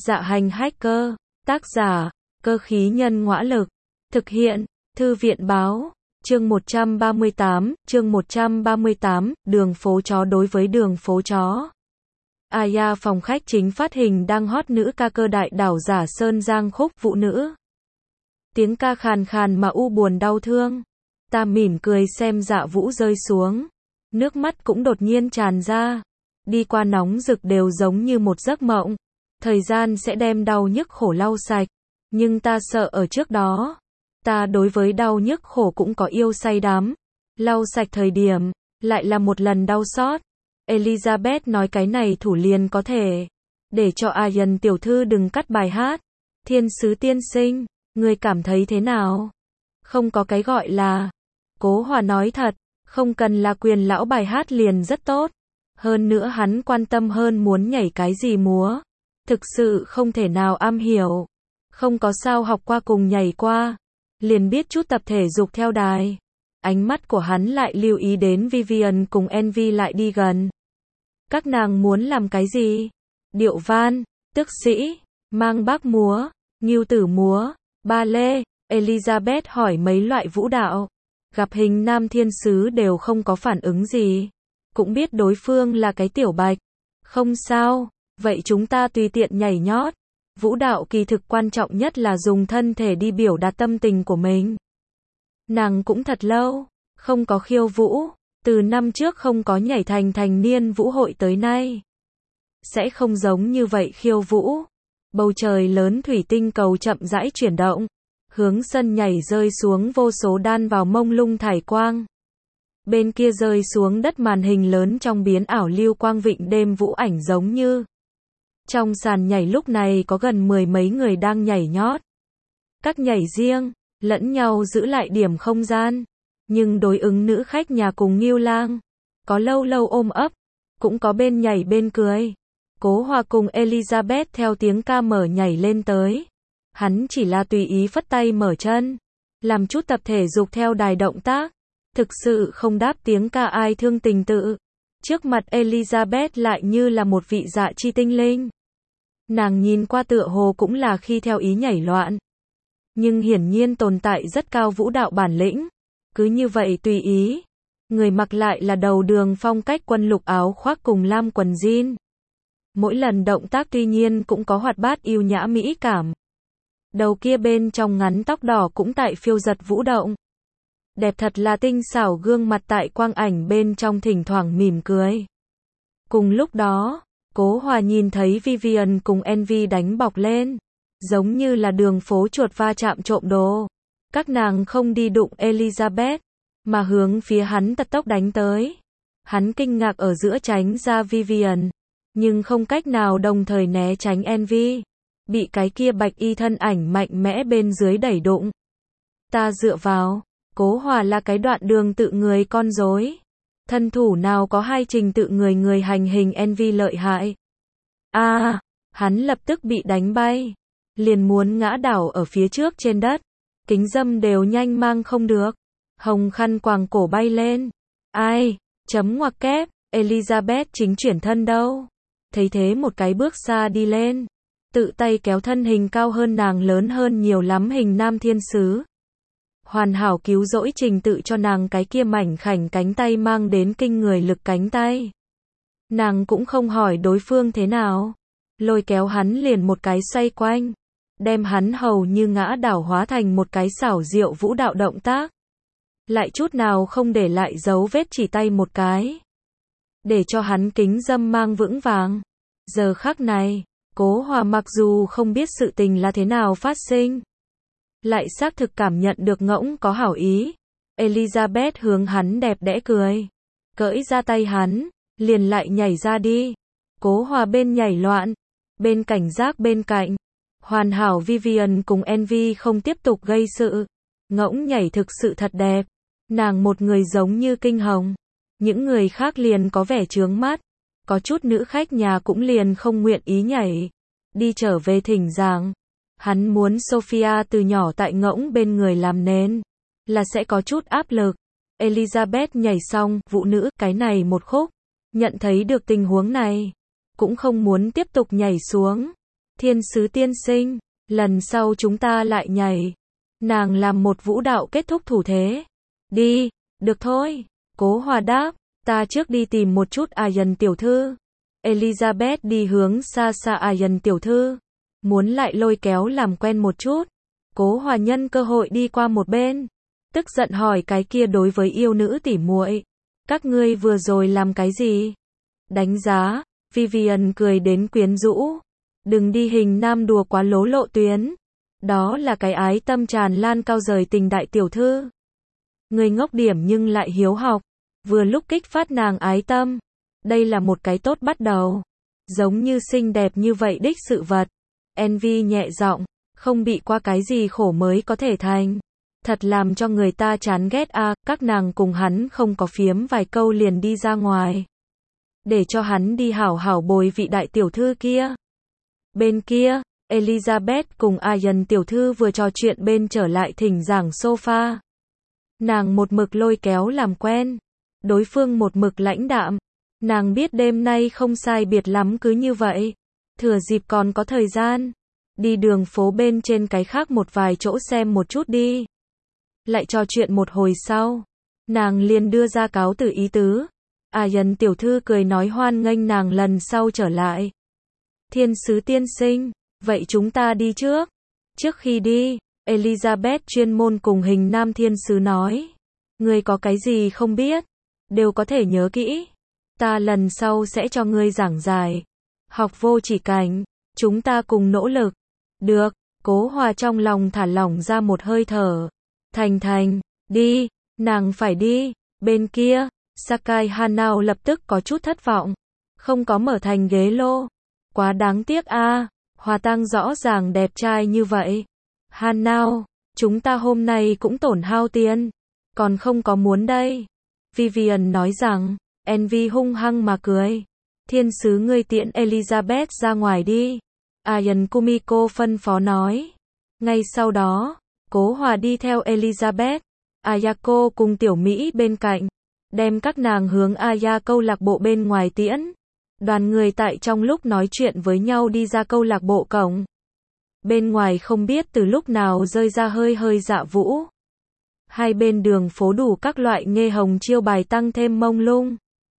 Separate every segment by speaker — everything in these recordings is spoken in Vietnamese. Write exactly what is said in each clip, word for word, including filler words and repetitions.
Speaker 1: Dạ hành hacker, tác giả, cơ khí nhân ngõa lực, thực hiện, thư viện báo, chương một trăm ba mươi tám, chương một trăm ba mươi tám, đường phố chó đối với đường phố chó. Aya phòng khách chính phát hình đang hot nữ ca cơ đại đảo giả sơn giang khúc vũ nữ. Tiếng ca khàn khàn mà u buồn đau thương. Ta mỉm cười xem Dạ Vũ rơi xuống. Nước mắt cũng đột nhiên tràn ra. Đi qua nóng rực đều giống như một giấc mộng. Thời gian sẽ đem đau nhức khổ lau sạch. Nhưng ta sợ ở trước đó. Ta đối với đau nhức khổ cũng có yêu say đắm. Lau sạch thời điểm, lại là một lần đau xót. Elizabeth nói cái này thủ liền có thể. Để cho Ayan tiểu thư đừng cắt bài hát. Thiên sứ tiên sinh, ngươi cảm thấy thế nào? Không có cái gọi là. Cố Hòa nói thật, không cần là quyền lão bài hát liền rất tốt. Hơn nữa hắn quan tâm hơn muốn nhảy cái gì múa. Thực sự không thể nào am hiểu. Không có sao học qua cùng nhảy qua. Liền biết chút tập thể dục theo đài. Ánh mắt của hắn lại lưu ý đến Vivian cùng Envy lại đi gần. Các nàng muốn làm cái gì? Điệu van, tước sĩ, mang bác múa, ngưu tử múa, ba lê. Elizabeth hỏi mấy loại vũ đạo. Gặp hình nam thiên sứ đều không có phản ứng gì. Cũng biết đối phương là cái tiểu bạch. Không sao, vậy chúng ta tùy tiện nhảy nhót. Vũ đạo kỳ thực quan trọng nhất là dùng thân thể đi biểu đạt tâm tình của mình. Nàng cũng thật lâu, không có khiêu vũ, từ năm trước không có nhảy thành thành niên vũ hội tới nay. Sẽ không giống như vậy khiêu vũ. Bầu trời lớn thủy tinh cầu chậm rãi chuyển động, hướng sân nhảy rơi xuống vô số đan vào mông lung thải quang. Bên kia rơi xuống đất màn hình lớn trong biến ảo lưu quang vịnh đêm vũ ảnh giống như. Trong sàn nhảy lúc này có gần mười mấy người đang nhảy nhót. Các nhảy riêng, lẫn nhau giữ lại điểm không gian. Nhưng đối ứng nữ khách nhà cùng Ngưu Lang. Có lâu lâu ôm ấp, cũng có bên nhảy bên cười. Cố Hòa cùng Elizabeth theo tiếng ca mở nhảy lên tới. Hắn chỉ là tùy ý phất tay mở chân. Làm chút tập thể dục theo đài động tác. Thực sự không đáp tiếng ca ai thương tình tự. Trước mặt Elizabeth lại như là một vị dạ chi tinh linh. Nàng nhìn qua tựa hồ cũng là khi theo ý nhảy loạn. Nhưng hiển nhiên tồn tại rất cao vũ đạo bản lĩnh. Cứ như vậy tùy ý. Người mặc lại là đầu đường phong cách quân lục áo khoác cùng lam quần jean. Mỗi lần động tác tuy nhiên cũng có hoạt bát yêu nhã mỹ cảm. Đầu kia bên trong ngắn tóc đỏ cũng tại phiêu giật vũ động. Đẹp thật là tinh xảo gương mặt tại quang ảnh bên trong thỉnh thoảng mỉm cười. Cùng lúc đó, Cố Hòa nhìn thấy Vivian cùng Envy đánh bọc lên. Giống như là đường phố chuột va chạm trộm đồ. Các nàng không đi đụng Elizabeth, mà hướng phía hắn tật tốc đánh tới. Hắn kinh ngạc ở giữa tránh ra Vivian, nhưng không cách nào đồng thời né tránh Envy. Bị cái kia bạch y thân ảnh mạnh mẽ bên dưới đẩy đụng. Ta dựa vào, Cố Hòa là cái đoạn đường tự người con rối. Thân thủ nào có hai trình tự người người hành hình Envy lợi hại. A, à, hắn lập tức bị đánh bay. Liền muốn ngã đảo ở phía trước trên đất. Kính dâm đều nhanh mang không được. Hồng khăn quàng cổ bay lên. Ai, chấm ngoặc kép, Elizabeth chính chuyển thân đâu. Thấy thế một cái bước xa đi lên. Tự tay kéo thân hình cao hơn nàng lớn hơn nhiều lắm hình nam thiên sứ. Hoàn hảo cứu rỗi trình tự cho nàng cái kia mảnh khảnh cánh tay mang đến kinh người lực cánh tay. Nàng cũng không hỏi đối phương thế nào. Lôi kéo hắn liền một cái xoay quanh. Đem hắn hầu như ngã đảo hóa thành một cái xảo diệu vũ đạo động tác. Lại chút nào không để lại dấu vết chỉ tay một cái. Để cho hắn kính dâm mang vững vàng. Giờ khắc này, Cố Hòa mặc dù không biết sự tình là thế nào phát sinh. Lại xác thực cảm nhận được ngỗng có hảo ý. Elizabeth hướng hắn đẹp đẽ cười. Cởi ra tay hắn, liền lại nhảy ra đi. Cố Hòa bên nhảy loạn, bên cảnh giác bên cạnh. Hoàn hảo Vivian cùng Envy không tiếp tục gây sự. Ngỗng nhảy thực sự thật đẹp. Nàng một người giống như kinh hồng. Những người khác liền có vẻ chướng mắt. Có chút nữ khách nhà cũng liền không nguyện ý nhảy. Đi trở về thỉnh giảng. Hắn muốn Sophia từ nhỏ tại ngỗng bên người làm nến. Là sẽ có chút áp lực. Elizabeth nhảy xong, vũ nữ, cái này một khúc. Nhận thấy được tình huống này. Cũng không muốn tiếp tục nhảy xuống. Thiên sứ tiên sinh, lần sau chúng ta lại nhảy. Nàng làm một vũ đạo kết thúc thủ thế. Đi, được thôi. Cố Hòa đáp, ta trước đi tìm một chút Ian tiểu thư. Elizabeth đi hướng xa xa Ian tiểu thư, muốn lại lôi kéo làm quen một chút. Cố Hòa nhân cơ hội đi qua một bên, tức giận hỏi cái kia đối với yêu nữ tỉ muội, các ngươi vừa rồi làm cái gì? Đánh giá, Vivian cười đến quyến rũ. Đừng đi hình nam đùa quá lố lộ tuyến. Đó là cái ái tâm tràn lan cao rời tình đại tiểu thư. Người ngốc điểm nhưng lại hiếu học, vừa lúc kích phát nàng ái tâm. Đây là một cái tốt bắt đầu. Giống như xinh đẹp như vậy đích sự vật. Envy nhẹ giọng, không bị qua cái gì khổ mới có thể thành. Thật làm cho người ta chán ghét a, à, các nàng cùng hắn không có phiếm vài câu liền đi ra ngoài. Để cho hắn đi hảo hảo bồi vị đại tiểu thư kia. Bên kia, Elizabeth cùng Ian tiểu thư vừa trò chuyện bên trở lại thỉnh giảng sofa. Nàng một mực lôi kéo làm quen, đối phương một mực lãnh đạm. Nàng biết đêm nay không sai biệt lắm cứ như vậy. Thừa dịp còn có thời gian, đi đường phố bên trên cái khác một vài chỗ xem một chút đi. Lại trò chuyện một hồi sau, nàng liền đưa ra cáo từ ý tứ. Ian tiểu thư cười nói hoan nghênh nàng lần sau trở lại. Thiên sứ tiên sinh, vậy chúng ta đi trước. Trước khi đi, Elizabeth chuyên môn cùng hình nam thiên sứ nói. Ngươi có cái gì không biết, đều có thể nhớ kỹ. Ta lần sau sẽ cho ngươi giảng giải. Học vô chỉ cảnh, chúng ta cùng nỗ lực. Được, Cố Hòa trong lòng thả lỏng ra một hơi thở. Thành thành, đi, nàng phải đi. Bên kia, Sakai Hanao lập tức có chút thất vọng. Không có mở thành ghế lô. Quá đáng tiếc a, à, Hòa Tăng rõ ràng đẹp trai như vậy. Hanao, chúng ta hôm nay cũng tổn hao tiền. Còn không có muốn đây. Vivian nói rằng, Envy hung hăng mà cười. Thiên sứ ngươi tiễn Elizabeth ra ngoài đi. Ian Kumiko phân phó nói. Ngay sau đó, Cố Hòa đi theo Elizabeth, Ayako cùng Tiểu Mỹ bên cạnh, đem các nàng hướng Aya câu lạc bộ bên ngoài tiễn. Đoàn người tại trong lúc nói chuyện với nhau đi ra câu lạc bộ cổng. Bên ngoài không biết từ lúc nào rơi ra hơi hơi dạ vũ. Hai bên đường phố đủ các loại nghê hồng chiêu bài tăng thêm mông lung.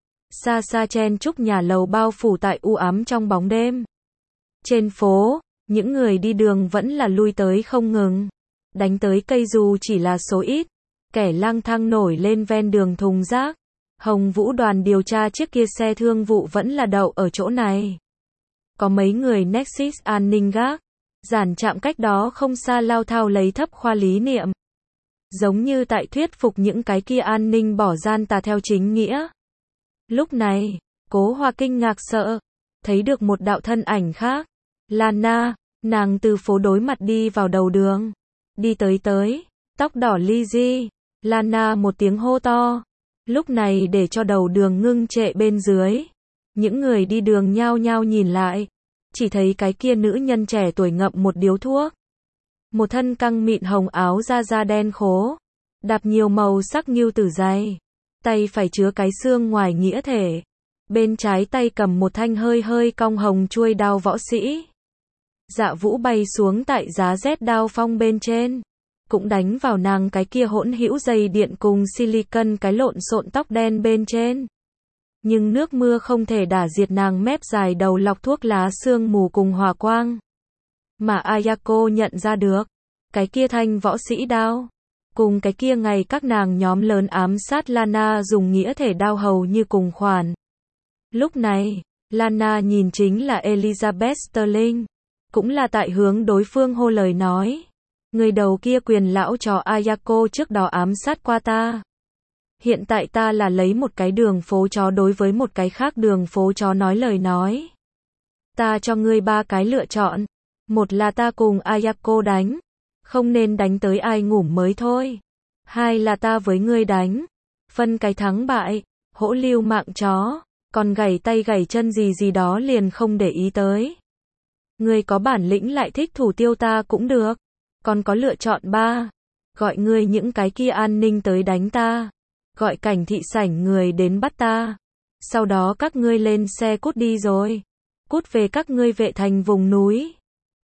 Speaker 1: Xa xa chen chúc nhà lầu bao phủ tại u ám trong bóng đêm. Trên phố, những người đi đường vẫn là lui tới không ngừng. Đánh tới cây dù chỉ là số ít. Kẻ lang thang nổi lên ven đường thùng rác. Hồng Vũ đoàn điều tra chiếc kia xe thương vụ vẫn là đậu ở chỗ này. Có mấy người Nexus an ninh gác. Giản trạm cách đó không xa lao thao lấy thấp khoa lý niệm. Giống như tại thuyết phục những cái kia an ninh bỏ gian tà theo chính nghĩa. Lúc này, Cố Hòa kinh ngạc sợ. Thấy được một đạo thân ảnh khác. Lana, nàng từ phố đối mặt đi vào đầu đường. Đi tới tới, tóc đỏ ly di. Lana một tiếng hô to. Lúc này để cho đầu đường ngưng trệ bên dưới. Những người đi đường nhao nhao nhìn lại. Chỉ thấy cái kia nữ nhân trẻ tuổi ngậm một điếu thuốc. Một thân căng mịn hồng áo da da đen khố. Đạp nhiều màu sắc nghiêu tử dày. Tay phải chứa cái xương ngoài nghĩa thể. Bên trái tay cầm một thanh hơi hơi cong hồng chuôi đao võ sĩ. Dạ vũ bay xuống tại giá rét đao phong bên trên. Cũng đánh vào nàng cái kia hỗn hữu dây điện cùng silicon cái lộn xộn tóc đen bên trên. Nhưng nước mưa không thể đả diệt nàng mép dài đầu lọc thuốc lá sương mù cùng hỏa quang. Mà Ayako nhận ra được, cái kia thanh võ sĩ đao, cùng cái kia ngày các nàng nhóm lớn ám sát Lana dùng nghĩa thể đao hầu như cùng khoản. Lúc này, Lana nhìn chính là Elizabeth Sterling, cũng là tại hướng đối phương hô lời nói. Người đầu kia quyền lão trò Ayako trước đó ám sát qua ta. Hiện tại ta là lấy một cái đường phố chó đối với một cái khác đường phố chó nói lời nói. Ta cho ngươi ba cái lựa chọn. Một là ta cùng Ayako đánh. Không nên đánh tới ai ngủ mới thôi. Hai là ta với ngươi đánh. Phân cái thắng bại. Hỗ lưu mạng chó. Còn gảy tay gảy chân gì gì đó liền không để ý tới. Ngươi có bản lĩnh lại thích thủ tiêu ta cũng được. Còn có lựa chọn ba. Gọi ngươi những cái kia an ninh tới đánh ta. Gọi cảnh thị sảnh người đến bắt ta. Sau đó các ngươi lên xe cút đi rồi. Cút về các ngươi vệ thành vùng núi.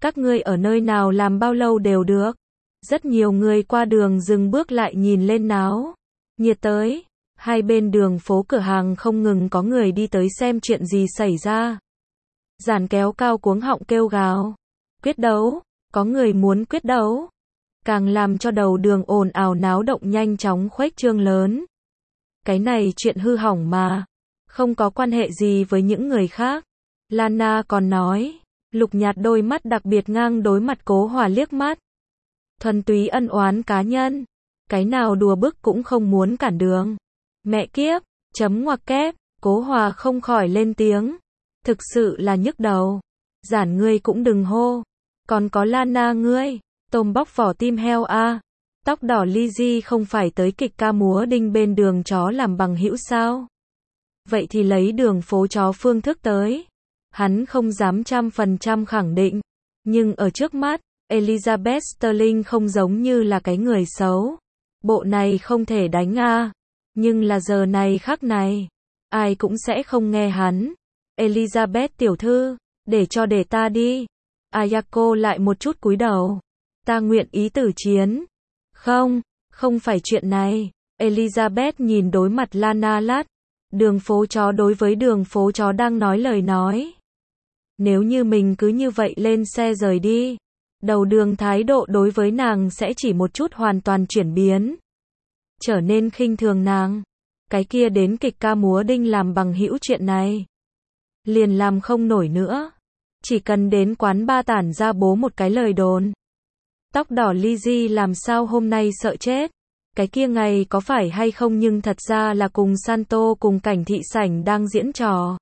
Speaker 1: Các ngươi ở nơi nào làm bao lâu đều được. Rất nhiều người qua đường dừng bước lại nhìn lên náo nhiệt tới. Hai bên đường phố cửa hàng không ngừng có người đi tới xem chuyện gì xảy ra. Giản kéo cao cuống họng kêu gào. Quyết đấu, có người muốn quyết đấu. Càng làm cho đầu đường ồn ào náo động nhanh chóng khuếch trương lớn. Cái này chuyện hư hỏng mà. Không có quan hệ gì với những người khác. Lana còn nói. Lục Nhạt đôi mắt đặc biệt ngang đối mặt Cố Hòa liếc mắt. Thuần túy ân oán cá nhân. Cái nào đùa bức cũng không muốn cản đường. Mẹ kiếp, chấm ngoặc kép, Cố Hòa không khỏi lên tiếng. Thực sự là nhức đầu. Giản ngươi cũng đừng hô. Còn có Lana ngươi, tôm bóc vỏ tim heo a. À. Tóc đỏ Lizzy không phải tới kịch ca múa đinh bên đường chó làm bằng hữu sao? Vậy thì lấy đường phố chó phương thức tới. Hắn không dám trăm phần trăm khẳng định. Nhưng ở trước mắt, Elizabeth Sterling không giống như là cái người xấu. Bộ này không thể đánh a. À. Nhưng là giờ này khắc này, ai cũng sẽ không nghe hắn. Elizabeth tiểu thư, để cho để ta đi. Ayako lại một chút cúi đầu. Ta nguyện ý tử chiến. Không, không phải chuyện này. Elizabeth nhìn đối mặt Lana lát. Đường phố chó đối với đường phố chó đang nói lời nói. Nếu như mình cứ như vậy lên xe rời đi, đầu đường thái độ đối với nàng sẽ chỉ một chút hoàn toàn chuyển biến. Trở nên khinh thường nàng. Cái kia đến kịch ca múa đinh làm bằng hữu chuyện này. Liền làm không nổi nữa. Chỉ cần đến quán ba tản ra bố một cái lời đồn. Tóc đỏ Lizzy làm sao hôm nay sợ chết. Cái kia ngày có phải hay không nhưng thật ra là cùng Santo cùng cảnh thị sảnh đang diễn trò.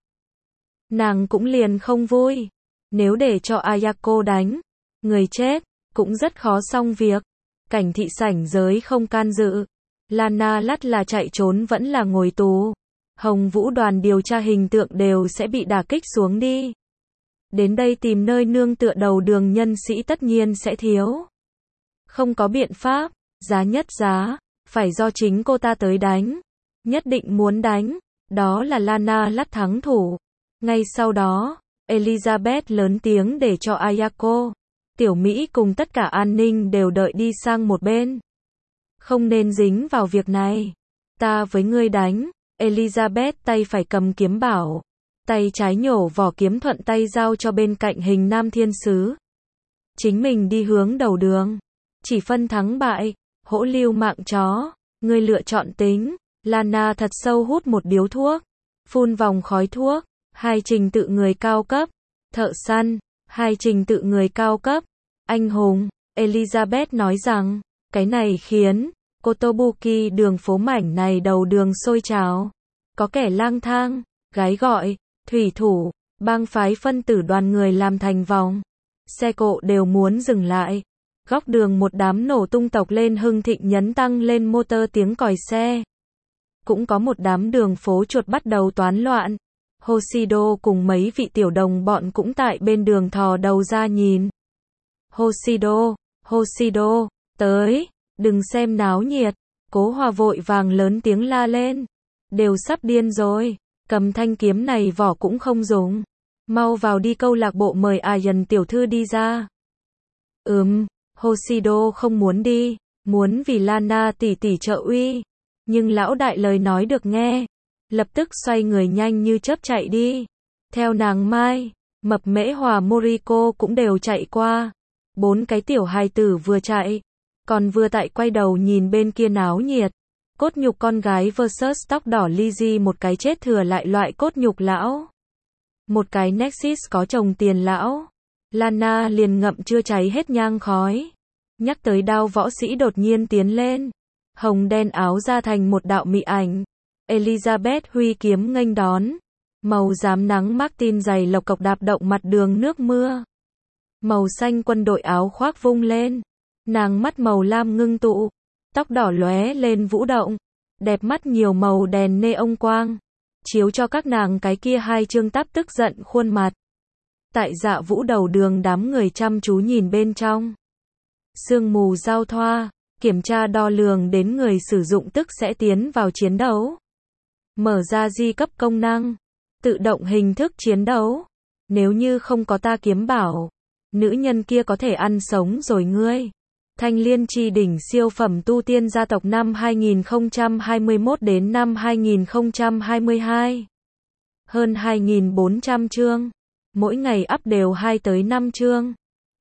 Speaker 1: Nàng cũng liền không vui. Nếu để cho Ayako đánh, người chết, cũng rất khó xong việc. Cảnh thị sảnh giới không can dự. Lana lắt là chạy trốn vẫn là ngồi tù. Hồng Vũ đoàn điều tra hình tượng đều sẽ bị đả kích xuống đi. Đến đây tìm nơi nương tựa đầu đường nhân sĩ tất nhiên sẽ thiếu. Không có biện pháp, giá nhất giá, phải do chính cô ta tới đánh. Nhất định muốn đánh, đó là Lana lắt thắng thủ. Ngay sau đó, Elizabeth lớn tiếng để cho Ayako, Tiểu Mỹ cùng tất cả an ninh đều đợi đi sang một bên. Không nên dính vào việc này. Ta với ngươi đánh. Elizabeth tay phải cầm kiếm bảo. Tay trái nhổ vỏ kiếm thuận tay giao cho bên cạnh hình nam thiên sứ. Chính mình đi hướng đầu đường. Chỉ phân thắng bại. Hỗ lưu mạng chó. Ngươi lựa chọn tính. Lana thật sâu hút một điếu thuốc. Phun vòng khói thuốc. Hai trình tự người cao cấp. Thợ săn. Hai trình tự người cao cấp. Anh hùng. Elizabeth nói rằng. Cái này khiến Kotobuki đường phố mảnh này đầu đường sôi trào. Có kẻ lang thang, gái gọi, thủy thủ, bang phái phân tử đoàn người làm thành vòng. Xe cộ đều muốn dừng lại. Góc đường một đám nổ tung tộc lên hưng thịnh nhấn tăng lên motor tiếng còi xe. Cũng có một đám đường phố chuột bắt đầu toán loạn. Hoshido cùng mấy vị tiểu đồng bọn cũng tại bên đường thò đầu ra nhìn. Hoshido, Hoshido, tới, đừng xem náo nhiệt. Cố Hòa vội vàng lớn tiếng la lên. Đều sắp điên rồi, cầm thanh kiếm này vỏ cũng không dùng. Mau vào đi câu lạc bộ mời Ayan tiểu thư đi ra. Ừm, Hoshido không muốn đi, muốn vì Lana tỷ tỷ trợ uy. Nhưng lão đại lời nói được nghe. Lập tức xoay người nhanh như chớp chạy đi. Theo nàng Mai, Mập Mễ Hòa Moriko cũng đều chạy qua. Bốn cái tiểu hài tử vừa chạy, còn vừa tại quay đầu nhìn bên kia náo nhiệt. Cốt nhục con gái versus tóc đỏ Lizzy, một cái chết thừa lại loại cốt nhục lão. Một cái Nexus có chồng tiền lão. Lana liền ngậm chưa cháy hết nhang khói. Nhắc tới đao võ sĩ đột nhiên tiến lên. Hồng đen áo ra thành một đạo mị ảnh. Elizabeth huy kiếm nghênh đón. Màu rám nắng Martin dày lộc cộc đạp động mặt đường nước mưa. Màu xanh quân đội áo khoác vung lên. Nàng mắt màu lam ngưng tụ. Tóc đỏ lóe lên vũ động. Đẹp mắt nhiều màu đèn neon quang. Chiếu cho các nàng cái kia hai trương táp tức giận khuôn mặt. Tại Dạ Vũ đầu đường đám người chăm chú nhìn bên trong. Sương mù giao thoa. Kiểm tra đo lường đến người sử dụng tức sẽ tiến vào chiến đấu. Mở ra di cấp công năng. Tự động hình thức chiến đấu. Nếu như không có ta kiếm bảo. Nữ nhân kia có thể ăn sống rồi ngươi. Thanh Liên Chi đỉnh siêu phẩm tu tiên gia tộc năm hai nghìn không trăm hai mươi mốt đến năm hai nghìn không trăm hai mươi hai. Hơn hai nghìn bốn trăm chương. Mỗi ngày up đều hai tới năm chương.